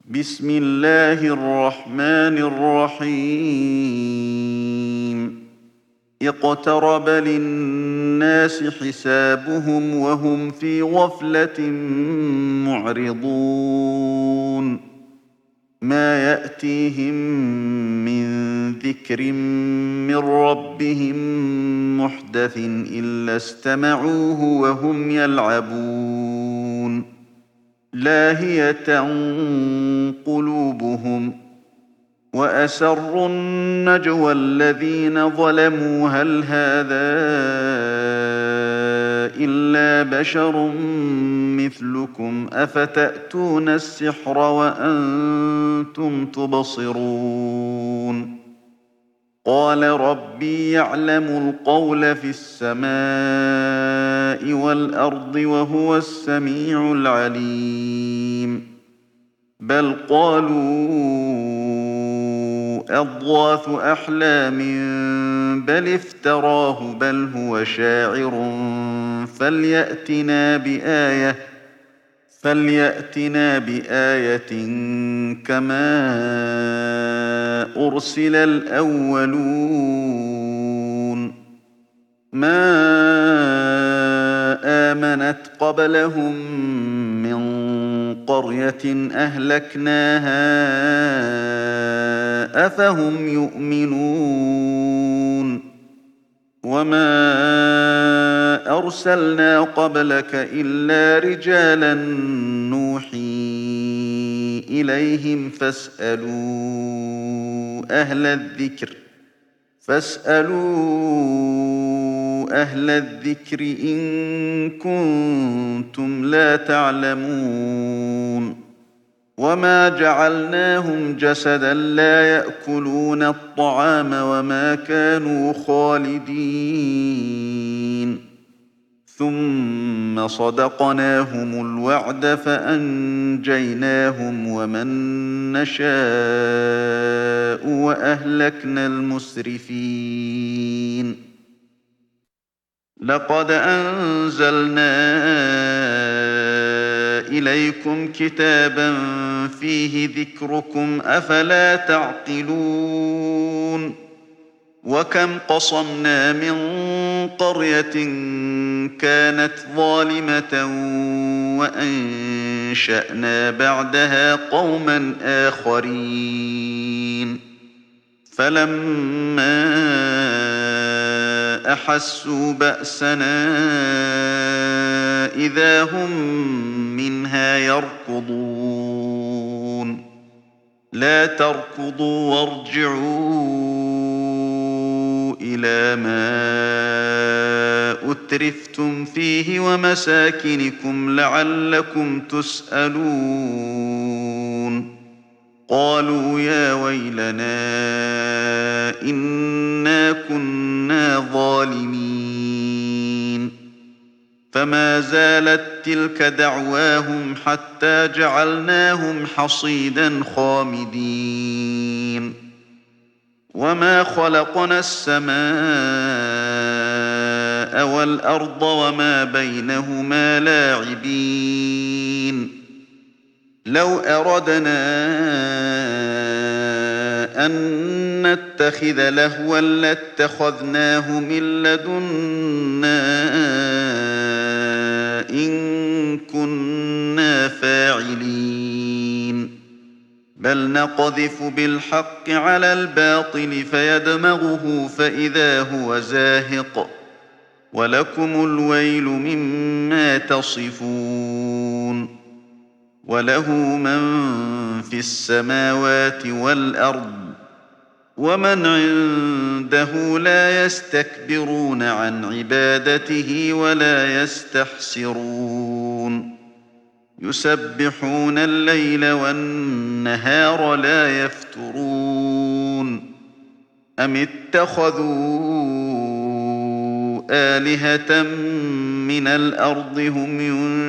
بسم الله الرحمن الرحيم اقترب للناس حسابهم وهم في غفلة معرضون ما يأتيهم من ذكر من ربهم محدث إلا استمعوه وهم يلعبون لاهية قلوبهم وأسروا النجوى الذين ظلموا هل هذا إلا بشر مثلكم أفتأتون السحر وأنتم تبصرون قال ربي يعلم القول في السماء والأرض وهو السميع العليم بل قالوا أضغاث أحلام بل افتراه بل هو شاعر فليأتنا بآية كما أرسل الأولون ما آمنت قبلهم من قرية أهلكناها أفهم يؤمنون وما أرسلنا قبلك إلا رجالا نوحي إليهم فاسألوا أهل الذكر إن كنتم لا تعلمون وما جعلناهم جسدا لا يأكلون الطعام وما كانوا خالدين ثم صدقناهم الوعد فأنجيناهم ومن نشاء وأهلكنا المسرفين لقد أنزلنا إليكم كتابا فيه ذكركم أفلا تعقلون وكم قصمنا من قرية كانت ظالمة وأنشأنا بعدها قوما آخرين فلما أحسوا بأسنا إذا هم منها يركضون لا تركضوا وارجعوا إلى ما أترفتم فيه ومساكنكم لعلكم تسألون قالوا يا ويلنا إنا كنا ظالمين فما زالت تلك دعواهم حتى جعلناهم حصيدا خامدين وما خلقنا السماء والأرض وما بينهما لاعبين لو أردنا أن نتخذ لهوا لاتخذناه من لدنا إن كنا فاعلين بل نقذف بالحق على الباطل فيدمغه فإذا هو زاهق ولكم الويل مما تصفون وله من في السماوات والأرض ومن عنده لا يستكبرون عن عبادته ولا يستحسرون يسبحون الليل والنهار لا يفترون أم اتخذوا آلهة من الأرض هم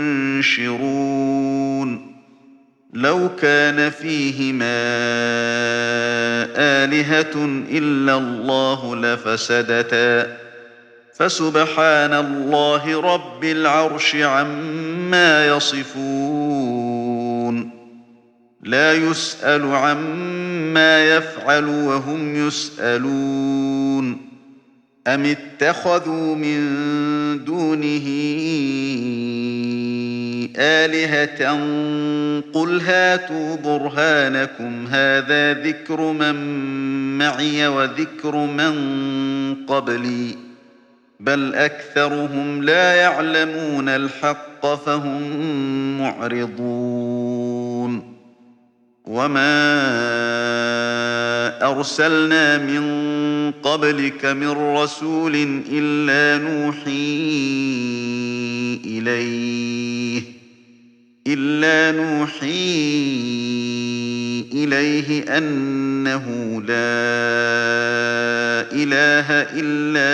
ينشرون لو كان فيهما آلهة إلا الله لفسدتا فسبحان الله رب العرش عما يصفون لا يسأل عما يفعل وهم يسألون أم اتخذوا من دونه آلهة قل هاتوا برهانكم هذا ذكر من معي وذكر من قبلي بل أكثرهم لا يعلمون الحق فهم معرضون وما أرسلنا من قبلك من رسول إلا نوحي إليه أنه لا إله إلا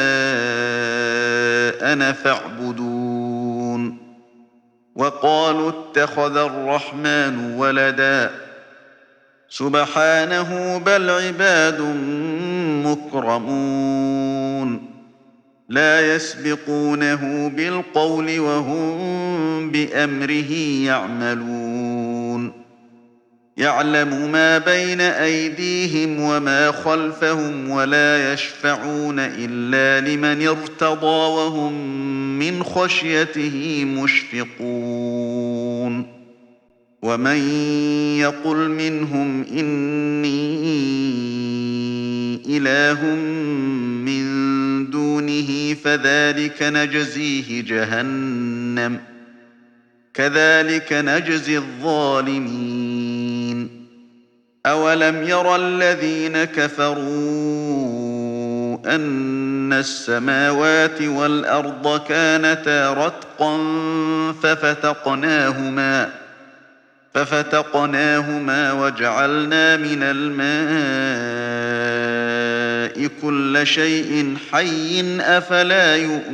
أنا فاعبدون وقالوا اتخذ الرحمن ولدا سبحانه بل عباد مكرمون لا يسبقونه بالقول وهم بأمره يعملون يعلم ما بين أيديهم وما خلفهم ولا يشفعون إلا لمن ارتضى وهم من خشيته مشفقون ومن يقل منهم إني إله من دونه فذلك نجزيه جهنم كذلك نجزي الظالمين أولم يرى الذين كفروا أن السماوات والأرض كانتا رتقا ففتقناهما وجعلنا من الماء كل شيء حي أفلا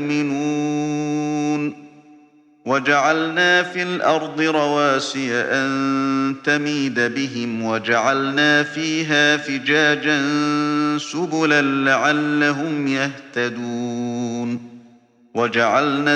يؤمنون وجعلنا في الأرض رواسي أن تميد بهم وجعلنا فيها فجاجا سبلا لعلهم يهتدون وجعلنا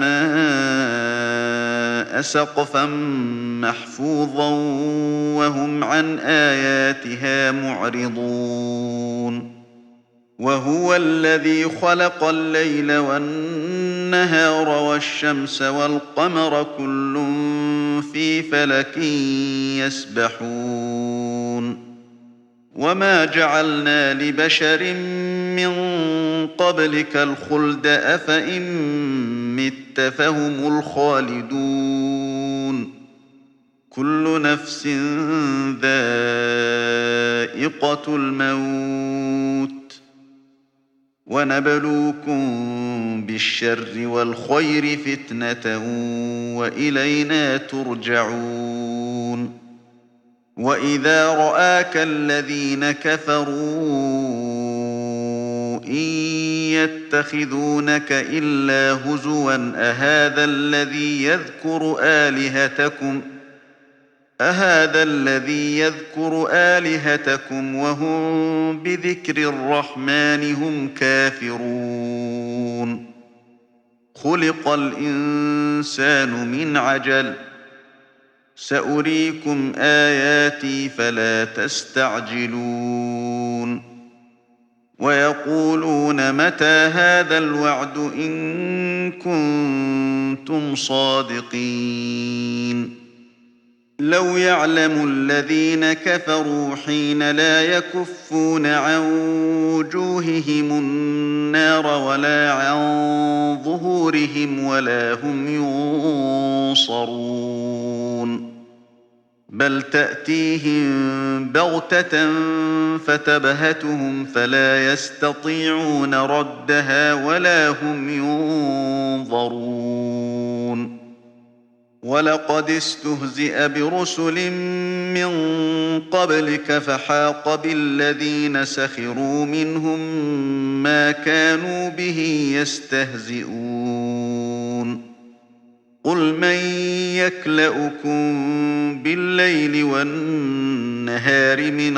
السماء سقفا محفوظا وهم عن آياتها معرضون وهو الذي خلق الليل والنهار والشمس والقمر كل في فلك يسبحون وما جعلنا لبشر من قبلك الخلد أفإن مت فهم الخالدون كل نفس ذائقة الموت ونبلوكم بالشر والخير فتنة وإلينا ترجعون وإذا رآك الذين كفروا إن يتخذونك إلا هزوا أهذا الذي يذكر آلهتكم وهم بذكر الرحمن هم كافرون خلق الإنسان من عجل سأريكم آياتي فلا تستعجلون ويقولون متى هذا الوعد إن كنتم صادقين لو يعلم الذين كفروا حين لا يكفون عن وجوههم النار ولا عن ظهورهم ولا هم ينصرون بل تأتيهم بغتة فتبهتهم فلا يستطيعون ردها ولا هم ينظرون ولقد استهزئ برسل من قبلك فحاق بالذين سخروا منهم ما كانوا به يستهزئون قل من يكلؤكم بالليل والنهار من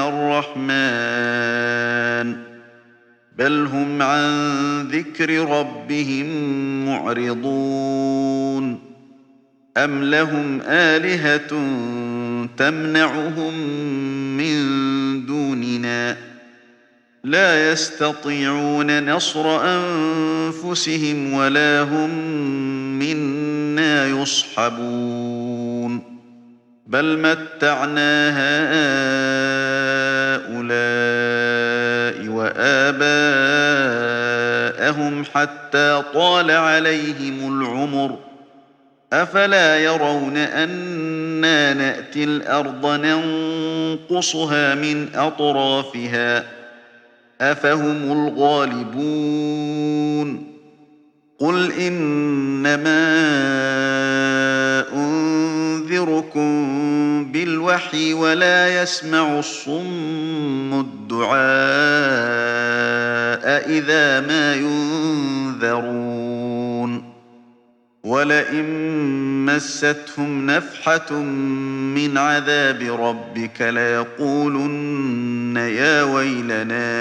الرحمن بل هم عن ذكر ربهم معرضون أم لهم آلهة تمنعهم من دوننا لا يستطيعون نصر أنفسهم ولا هم منا يصحبون بل متعنا هؤلاء وآباءهم حتى طال عليهم العمر أفلا يرون أنا نأتي الأرض ننقصها من أطرافها أفهم الغالبون قل إنما أنذركم بالوحي ولا يسمع الصم الدعاء إذا ما ينذرون ولئن مستهم نفحة من عذاب ربك ليقولن يا ويلنا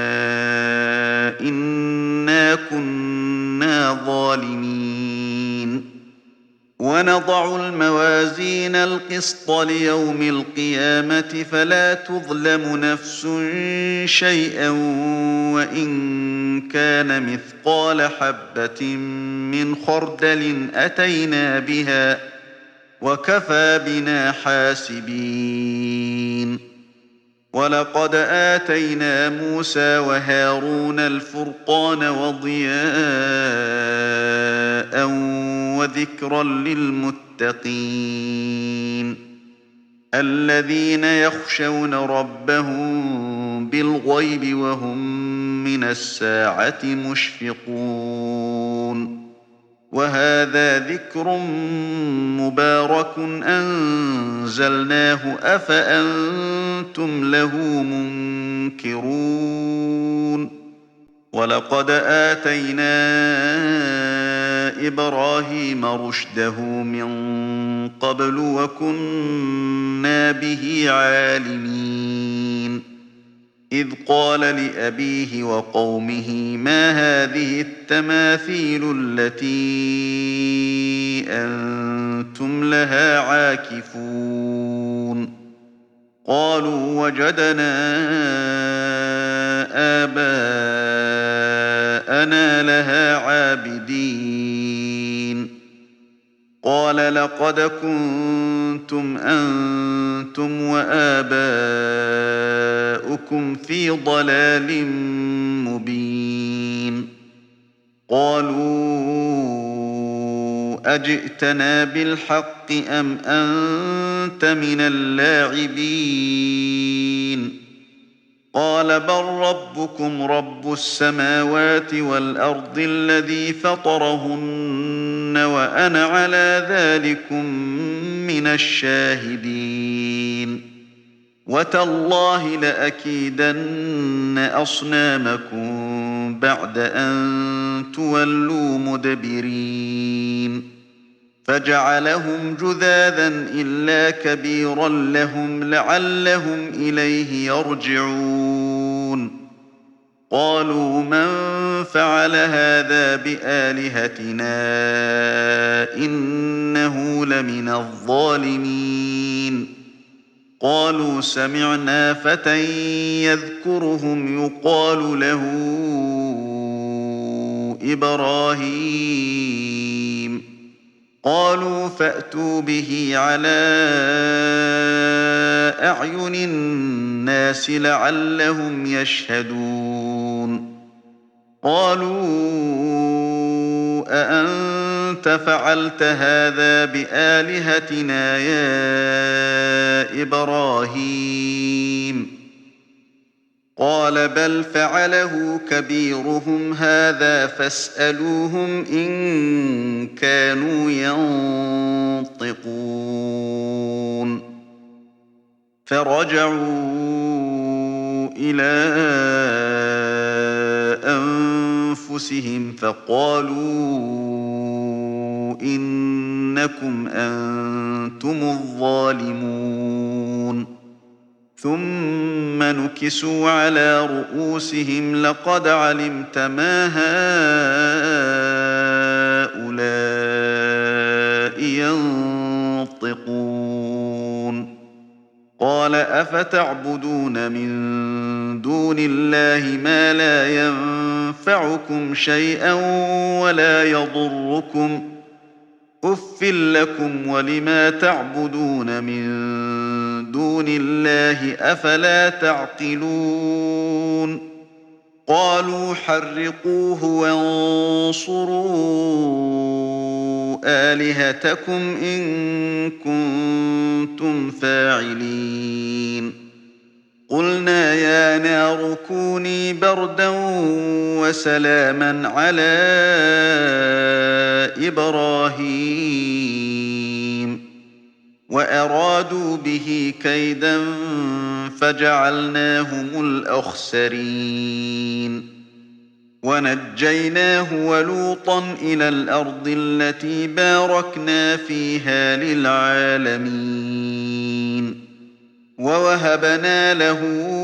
إنا كنا ظالمين ونضع الموازين القسط ليوم القيامة فلا تظلم نفس شيئا وإن كان مثقال حبة من خردل أتينا بها وكفى بنا حاسبين ولقد آتينا موسى وهارون الفرقان وضياء وذكرا للمتقين الذين يخشون ربهم بالغيب وهم من الساعة مشفقون وهذا ذكر مبارك أنزلناه أفأنتم له منكرون ولقد آتينا إبراهيم رشده من قبل وكنا به عالمين إذ قال لأبيه وقومه ما هذه التماثيل التي أنتم لها عاكفون قالوا وجدنا آباءنا لها عابدين قال لقد كنتم أنتم وآباؤكم في ضلال مبين قالوا أجئتنا بالحق أم أنت من اللاعبين قال بل ربكم رب السماوات والأرض الذي فطرهن وأنا على ذلكم من الشاهدين وتالله لأكيدن أصنامكم بعد أن تولوا مدبرين فجعلهم جذاذا إلا كبيرا لهم لعلهم إليه يرجعون قالوا من فعل هذا بآلهتنا إنه لمن الظالمين قالوا سمعنا فتى يذكرهم يقال له إبراهيم قالوا فأتوا به على أعين الناس لعلهم يشهدون قالوا أأنت فعلت هذا بآلهتنا يا إبراهيم قال بل فعله كبيرهم هذا فاسألوهم إن كانوا ينطقون فرجعوا إلى أنفسهم فقالوا إنكم أنتم الظالمون ثم نكسوا على رؤوسهم لقد علمت ما هؤلاء ينطقون أفتعبدون من دون الله ما لا ينفعكم شيئا ولا يضركم أف لكم ولما تعبدون من دون الله أفلا تعقلون قالوا حرقوه وانصروا آلهتكم إن كنتم فاعلين قلنا يا نار كوني بردا وسلاما على إبراهيم وأرادوا به كيدا فجعلناهم الأخسرين ونجيناه ولوطا إلى الأرض التي باركنا فيها للعالمين ووهبنا له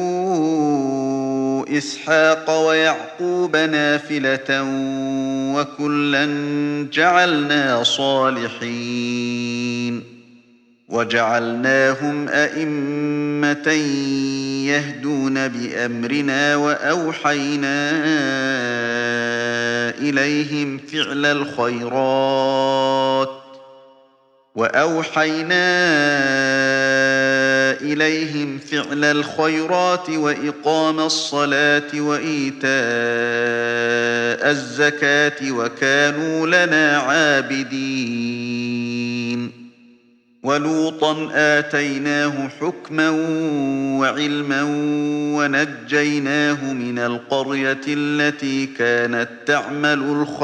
إسحاق ويعقوب نافلة وكلا جعلنا صالحين وجعلناهم أئمة يهدون بأمرنا وأوحينا إليهم فعل الخيرات وإقام الصلاة وإيتاء الزكاة وكانوا لنا عابدين ولوطا آتيناه حكما وعلما ونجيناه من القرية التي كانت تعمل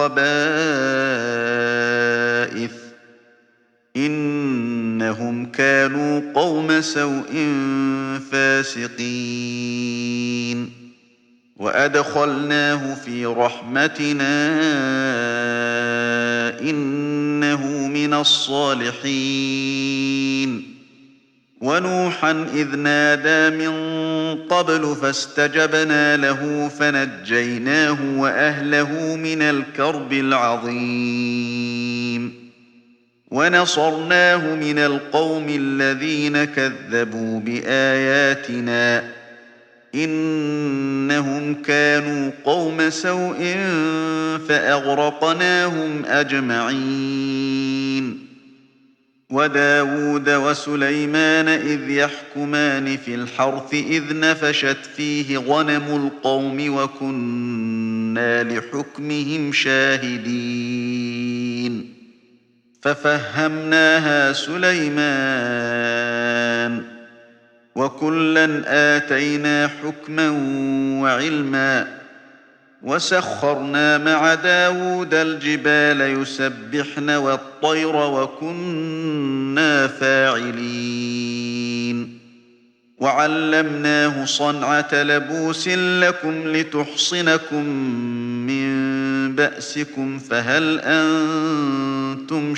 الخبائث إنهم كانوا قوم سوء فاسقين وأدخلناه في رحمتنا إنه من الصالحين ونوحا إذ نادى من قبل فاستجبنا له فنجيناه وأهله من الكرب العظيم ونصرناه من القوم الذين كذبوا بآياتنا إنهم كانوا قوم سوء فأغرقناهم أجمعين وداود وسليمان إذ يحكمان في الحرث إذ نفشت فيه غنم القوم وكنا لحكمهم شاهدين ففهمناها سليمان وكلا آتينا حكما وعلما وسخرنا مع داود الجبال يسبحن والطير وكنا فاعلين وعلمناه صنعة لبوس لكم لتحصنكم من بأسكم فهل أنتم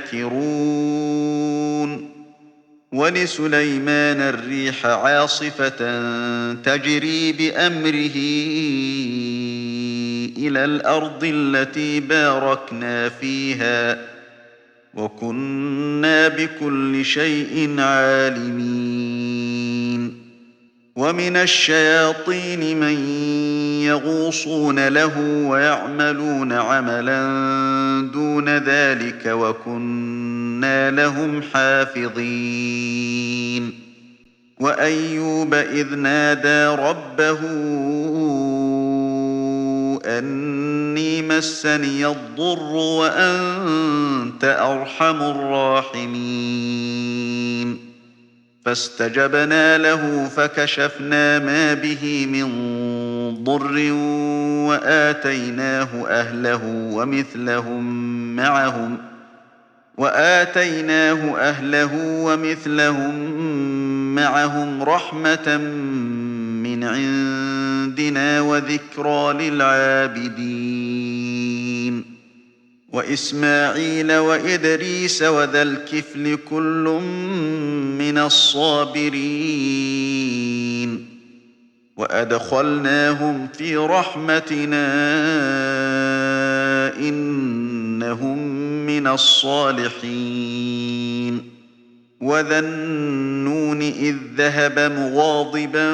شاكرون ولسليمان الريح عاصفة تجري بأمره إلى الأرض التي باركنا فيها وكنا بكل شيء عالمين ومن الشياطين من يغوصون له ويعملون عملا دون ذلك وكنا لهم حافظين وأيوب إذ نادى ربه أني مسني الضر وأنت أرحم الراحمين فاستجبنا له فكشفنا ما به من ضر وآتيناه أهله ومثلهم معهم رحمة من عندنا وذكرى للعابدين وإسماعيل وإدريس وذا الكفل كل من الصابرين وأدخلناهم في رحمتنا إنهم من الصالحين وذا النون إذ ذهب مغاضبا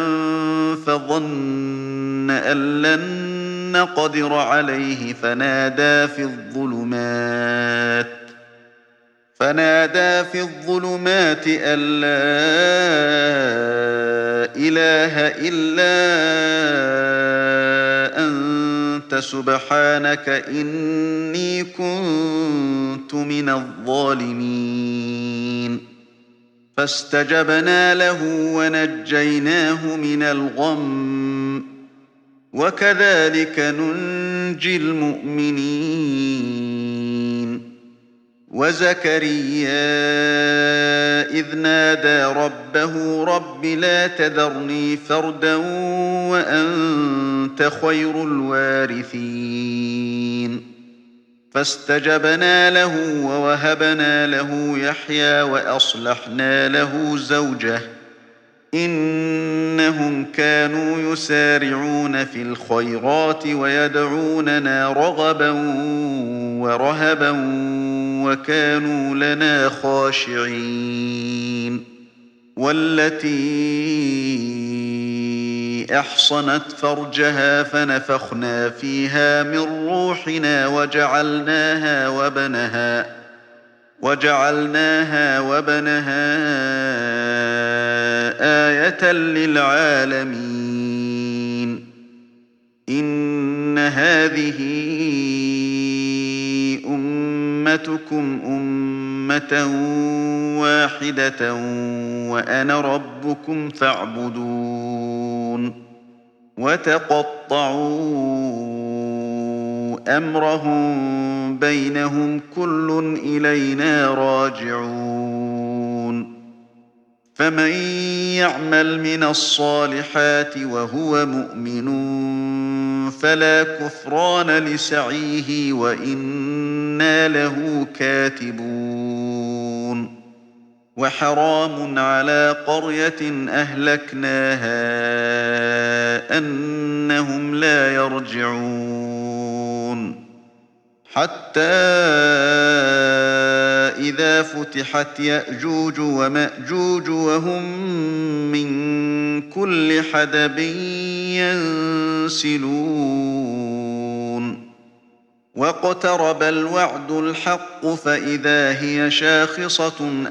فظن أن لن نقدر عليه فنادى في الظلمات أن لا إله إلا أنت سبحانك إني كنت من الظالمين فاستجبنا له ونجيناه من الغم وكذلك ننجي المؤمنين وزكريا إذ نادى ربه رب لا تذرني فردا وأنت خير الوارثين فاستجبنا له ووهبنا له يحيى وأصلحنا له زوجه إنهم كانوا يسارعون في الخيرات ويدعوننا رغبا ورهبا وكانوا لنا خاشعين والتي أحصنت فرجها فنفخنا فيها من روحنا وجعلناها وبنها آية للعالمين إن هذه أمتكم أمة واحدة وأنا ربكم فاعبدون وتقطعوا أمرهم بينهم كل إلينا راجعون فمن يعمل من الصالحات وهو مؤمن فلا كفران لسعيه وإنا له كاتبون وحرام على قرية أهلكناها أنهم لا يرجعون حتى إذا فتحت يأجوج ومأجوج وهم من كل حدب ينسلون واقترب الوعد الحق فإذا هي شاخصة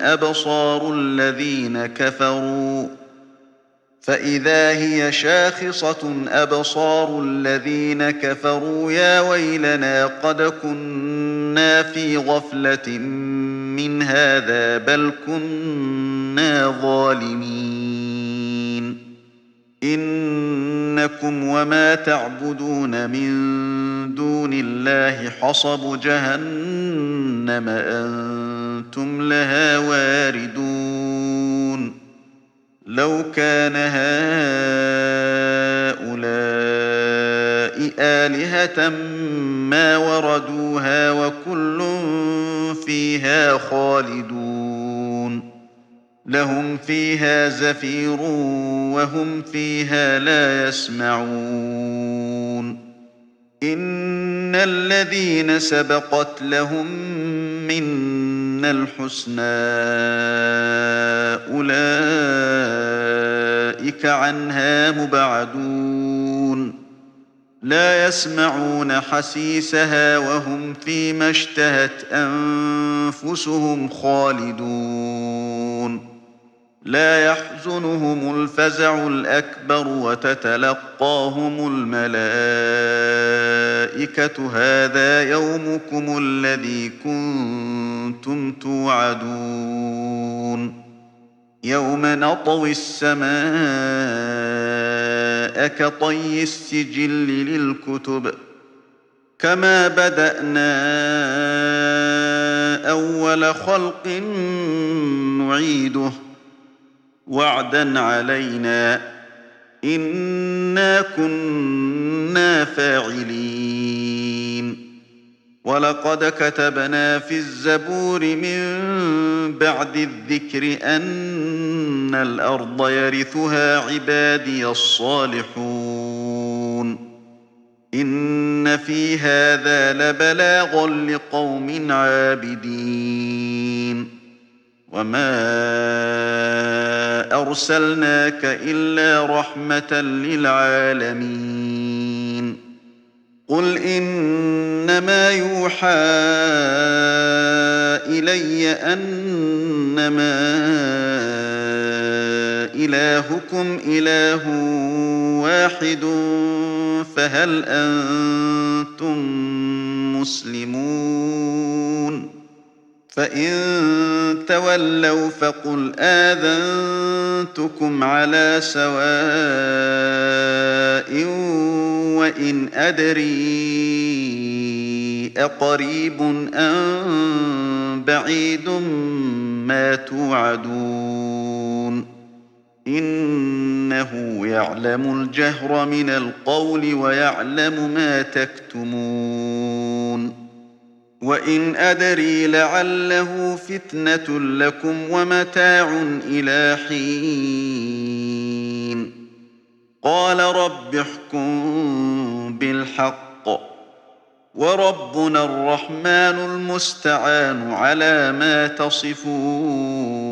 أبصار الذين كفروا يا ويلنا قد كنا في غفلة من هذا بل كنا ظالمين إنكم وما تعبدون من دون الله حصب جهنم أنتم لها واردون لو كان هؤلاء آلهة ما وردوها وكل فيها خالدون لهم فيها زفير وهم فيها لا يسمعون إن الذين سبقت لهم منا الحسنى أولئك عنها مبعدون لا يسمعون حسيسها وهم فيما اشتهت أنفسهم خالدون لا يحزنهم الفزع الأكبر وتتلقاهم الملائكة هذا يومكم الذي كنتم توعدون يوم نطوي السماء كطي السجل للكتب كما بدأنا أول خلق نعيده وعدا علينا إنا كنا فاعلين ولقد كتبنا في الزبور من بعد الذكر أن الأرض يرثها عبادي الصالحون إن في هذا لبلاغا لقوم عابدين وما أرسلناك إلا رحمة للعالمين قل إنما يوحى إلي أنما إلهكم إله واحد فهل أنتم مسلمون فإن تولوا فقل آذنتكم على سواء وإن أدري أقريب أم بعيد ما توعدون إنه يعلم الجهر من القول ويعلم ما تكتمون وإن أدري لعله فتنة لكم ومتاع إلى حين قال رب احكم بالحق وربنا الرحمن المستعان على ما تصفون